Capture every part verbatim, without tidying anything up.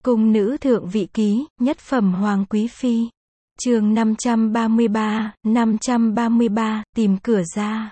Cung nữ thượng vị ký, nhất phẩm hoàng quý phi. Chương năm trăm ba mươi ba, năm trăm ba mươi ba, tìm cửa ra.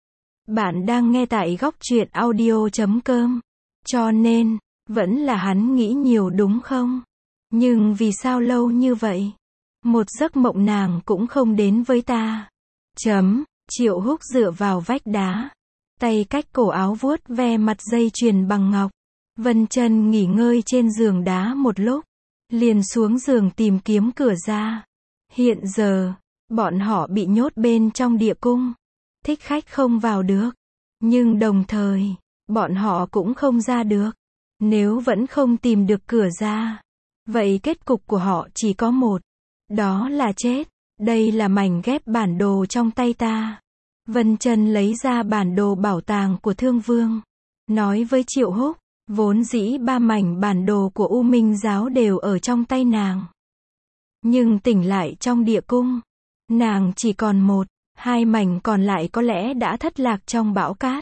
Bạn đang nghe tại góc truyện audio chấm com. Cho nên, vẫn là hắn nghĩ nhiều đúng không? Nhưng vì sao lâu như vậy? Một giấc mộng nàng cũng không đến với ta. Chấm, Triệu Húc dựa vào vách đá. Tay cách cổ áo vuốt ve mặt dây chuyền bằng ngọc. Vân Chân nghỉ ngơi trên giường đá một lúc. Liền xuống giường tìm kiếm cửa ra. Hiện giờ, bọn họ bị nhốt bên trong địa cung. Thích khách không vào được. Nhưng đồng thời, bọn họ cũng không ra được. Nếu vẫn không tìm được cửa ra, vậy kết cục của họ chỉ có một. Đó là chết. Đây là mảnh ghép bản đồ trong tay ta. Vân Chân lấy ra bản đồ bảo tàng của Thương Vương. Nói với Triệu Húc, vốn dĩ ba mảnh bản đồ của U Minh giáo đều ở trong tay nàng. Nhưng tỉnh lại trong địa cung, nàng chỉ còn một, hai mảnh còn lại có lẽ đã thất lạc trong bão cát.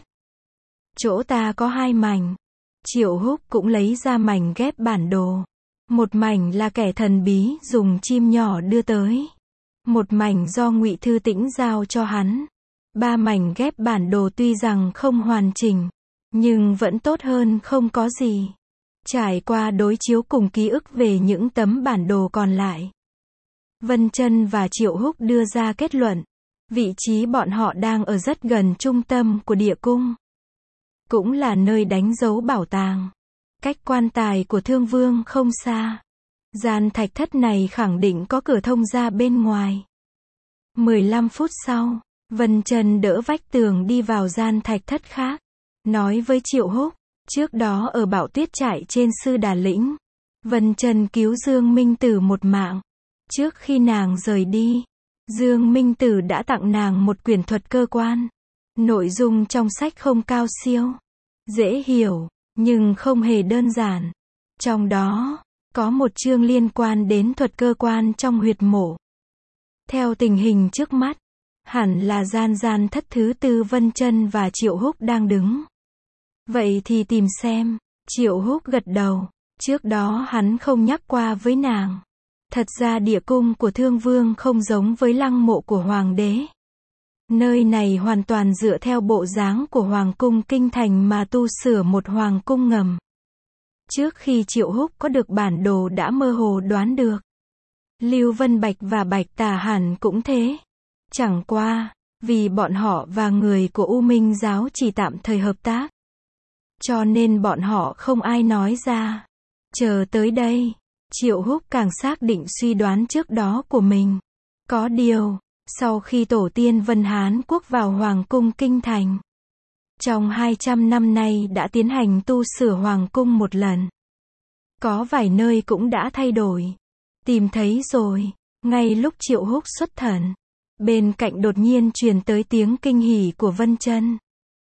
Chỗ ta có hai mảnh. Triệu Húc cũng lấy ra mảnh ghép bản đồ. Một mảnh là kẻ thần bí dùng chim nhỏ đưa tới. Một mảnh do Ngụy Thư Tĩnh giao cho hắn. Ba mảnh ghép bản đồ tuy rằng không hoàn chỉnh, nhưng vẫn tốt hơn không có gì. Trải qua đối chiếu cùng ký ức về những tấm bản đồ còn lại, Vân Chân và Triệu Húc đưa ra kết luận, vị trí bọn họ đang ở rất gần trung tâm của địa cung. Cũng là nơi đánh dấu bảo tàng. Cách quan tài của Thương Vương không xa. Gian thạch thất này khẳng định có cửa thông ra bên ngoài. mười lăm phút sau, Vân Chân đỡ vách tường đi vào gian thạch thất khác. Nói với Triệu Húc, trước đó ở Bảo Tuyết trại trên Sư Đà Lĩnh, Vân Chân cứu Dương Minh Tử một mạng. Trước khi nàng rời đi, Dương Minh Tử đã tặng nàng một quyển thuật cơ quan. Nội dung trong sách không cao siêu, dễ hiểu, nhưng không hề đơn giản. Trong đó, có một chương liên quan đến thuật cơ quan trong huyệt mộ. Theo tình hình trước mắt, hẳn là gian gian thất thứ tư Vân Chân và Triệu Húc đang đứng. Vậy thì tìm xem. Triệu Húc gật đầu. Trước đó hắn không nhắc qua với nàng. Thật ra địa cung của Thương Vương không giống với lăng mộ của Hoàng đế. Nơi này hoàn toàn dựa theo bộ dáng của Hoàng cung Kinh Thành mà tu sửa một Hoàng cung ngầm. Trước khi Triệu Húc có được bản đồ đã mơ hồ đoán được. Lưu Vân Bạch và Bạch Tà hẳn cũng thế. Chẳng qua, vì bọn họ và người của U Minh giáo chỉ tạm thời hợp tác, cho nên bọn họ không ai nói ra. Chờ tới đây, Triệu Húc càng xác định suy đoán trước đó của mình. Có điều, sau khi tổ tiên Vân Hán quốc vào Hoàng cung Kinh Thành, trong hai trăm năm nay đã tiến hành tu sửa Hoàng cung một lần. Có vài nơi cũng đã thay đổi. Tìm thấy rồi. Ngay lúc Triệu Húc xuất thần, bên cạnh đột nhiên truyền tới tiếng kinh hỉ của Vân Chân.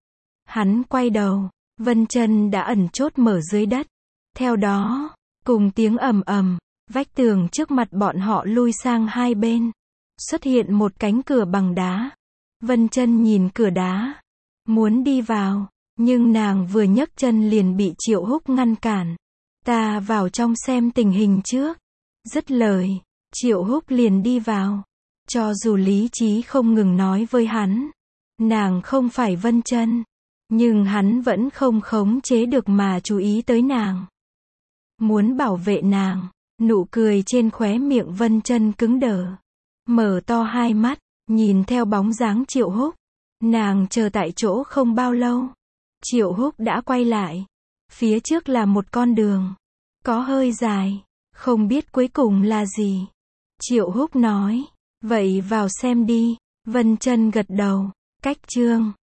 Hắn quay đầu, Vân Chân đã ẩn chốt mở dưới đất. Theo đó, cùng tiếng ầm ầm, vách tường trước mặt bọn họ lui sang hai bên. Xuất hiện một cánh cửa bằng đá. Vân Chân nhìn cửa đá, muốn đi vào, nhưng nàng vừa nhấc chân liền bị Triệu Húc ngăn cản. Ta vào trong xem tình hình trước. Dứt lời, Triệu Húc liền đi vào. Cho dù lý trí không ngừng nói với hắn, nàng không phải Vân Chân, nhưng hắn vẫn không khống chế được mà chú ý tới nàng. Muốn bảo vệ nàng, nụ cười trên khóe miệng Vân Chân cứng đờ. Mở to hai mắt, nhìn theo bóng dáng Triệu Húc. Nàng chờ tại chỗ không bao lâu. Triệu Húc đã quay lại. Phía trước là một con đường. Có hơi dài, không biết cuối cùng là gì. Triệu Húc nói, vậy vào xem đi. Vân Chân gật đầu. Cách chương